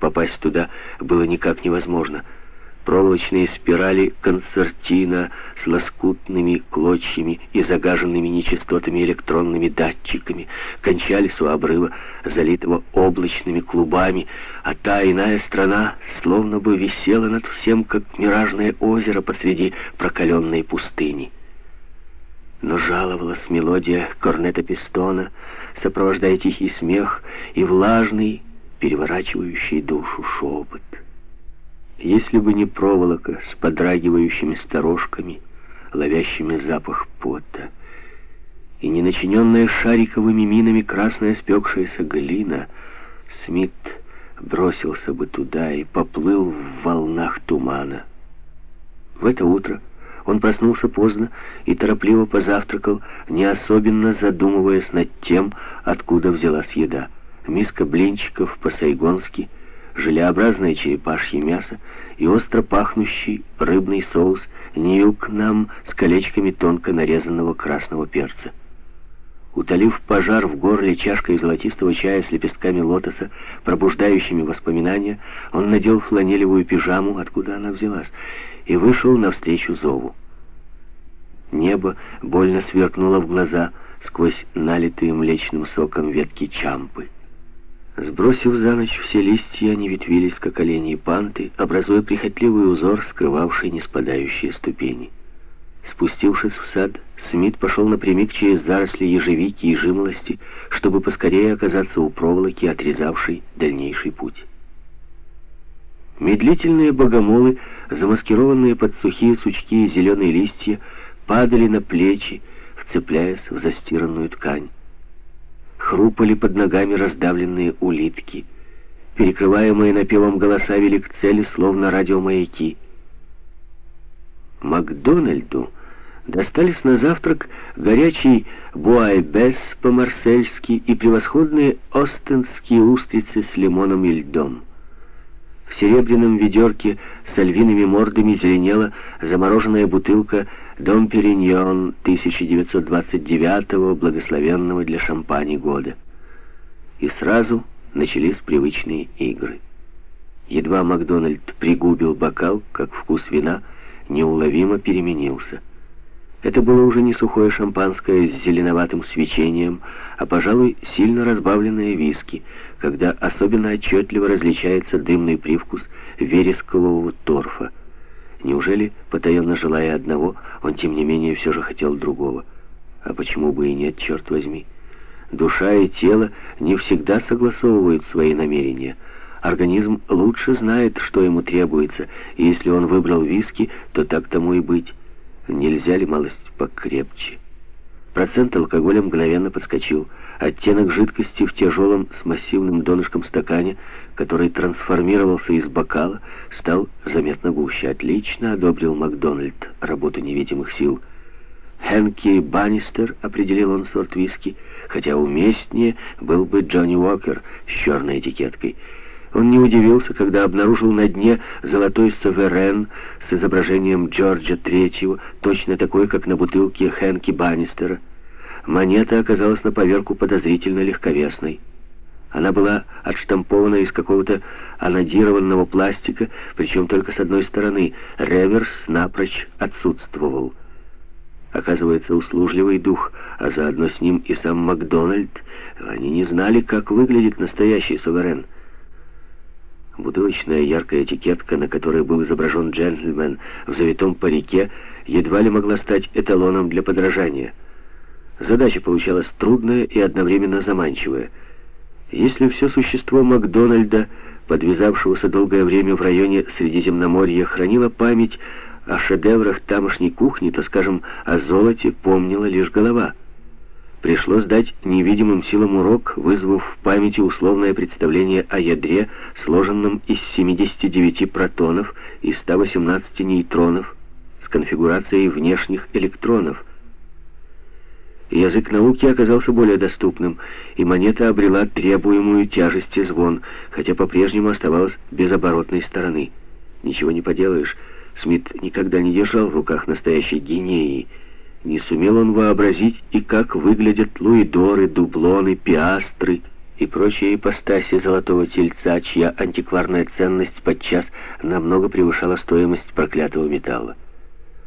Попасть туда было никак невозможно. Проволочные спирали концертина с лоскутными клочьями и загаженными нечистотами электронными датчиками кончались у обрыва, залитого облачными клубами, а та иная страна словно бы висела над всем, как миражное озеро посреди прокаленной пустыни. Но жаловалась мелодия корнета пистона, сопровождая тихий смех и влажный, переворачивающий душу шепот. Если бы не проволока с подрагивающими сторожками, ловящими запах пота, и не начиненная шариковыми минами красная спекшаяся глина, Смит бросился бы туда и поплыл в волнах тумана. В это утро он проснулся поздно и торопливо позавтракал, не особенно задумываясь над тем, откуда взялась еда. Миска блинчиков по-сайгонски, желеобразное черепашье мясо и остро пахнущий рыбный соус ньюкнам с колечками тонко нарезанного красного перца. Утолив пожар в горле чашкой золотистого чая с лепестками лотоса, пробуждающими воспоминания, он надел фланелевую пижаму, откуда она взялась, и вышел навстречу зову. Небо больно сверкнуло в глаза сквозь налитые млечным соком ветки чампы. Сбросив за ночь все листья, они ветвились, как оленьи панты, образуя прихотливый узор, скрывавший неспадающие ступени. Спустившись в сад, Смит пошел напрямик через заросли ежевики и жимолости, чтобы поскорее оказаться у проволоки, отрезавшей дальнейший путь. Медлительные богомолы, замаскированные под сухие сучки и зеленые листья, падали на плечи, вцепляясь в застиранную ткань. Хрупали под ногами раздавленные улитки. Перекрываемые напевом голоса вели к цели, словно радиомаяки. Макдональду достались на завтрак горячий буайбес по-марсельски и превосходные остенские устрицы с лимоном и льдом. В серебряном ведерке с львиными мордами зеленела замороженная бутылка «Дом Периньон» 1929-го, благословенного для шампани года. И сразу начались привычные игры. Едва Макдональд пригубил бокал, как вкус вина неуловимо переменился. Это было уже не сухое шампанское с зеленоватым свечением, а, пожалуй, сильно разбавленное виски, когда особенно отчетливо различается дымный привкус верескового торфа. Неужели, потаенно желая одного, он, тем не менее, все же хотел другого? А почему бы и нет, черт возьми? Душа и тело не всегда согласовывают свои намерения. Организм лучше знает, что ему требуется, и если он выбрал виски, то так тому и быть. Нельзя ли малость покрепче? Процент алкоголя мгновенно подскочил. Оттенок жидкости в тяжелом с массивным донышком стакане, который трансформировался из бокала, стал заметно гуще. «Отлично», — одобрил Макдональд работу невидимых сил. «Хэнки Баннистер», — определил он сорт виски, хотя уместнее был бы Джонни Уокер с черной этикеткой. Он не удивился, когда обнаружил на дне золотой суверен с изображением Джорджа III, точно такой, как на бутылке Хэнки Баннистера. Монета оказалась на поверку подозрительно легковесной. Она была отштампована из какого-то анодированного пластика, причем только с одной стороны. Реверс напрочь отсутствовал. Оказывается, услужливый дух, а заодно с ним и сам Макдональд, они не знали, как выглядит настоящий суверен. Бутылочная яркая этикетка, на которой был изображен джентльмен в завитом парике, едва ли могла стать эталоном для подражания. Задача получалась трудная и одновременно заманчивая. Если все существо Макдональда, подвязавшегося долгое время в районе Средиземноморья, хранило память о шедеврах тамошней кухни, то, скажем, о золоте помнила лишь голова. Пришлось дать невидимым силам урок, вызвав в памяти условное представление о ядре, сложенном из 79 протонов и 118 нейтронов, с конфигурацией внешних электронов. Язык науки оказался более доступным, и монета обрела требуемую тяжесть и звон, хотя по-прежнему оставалась без оборотной стороны. Ничего не поделаешь, Смит никогда не держал в руках настоящей гинеи. Не сумел он вообразить и как выглядят луидоры, дублоны, пиастры, и прочие ипостаси золотого тельца, чья антикварная ценность подчас намного превышала стоимость проклятого металла.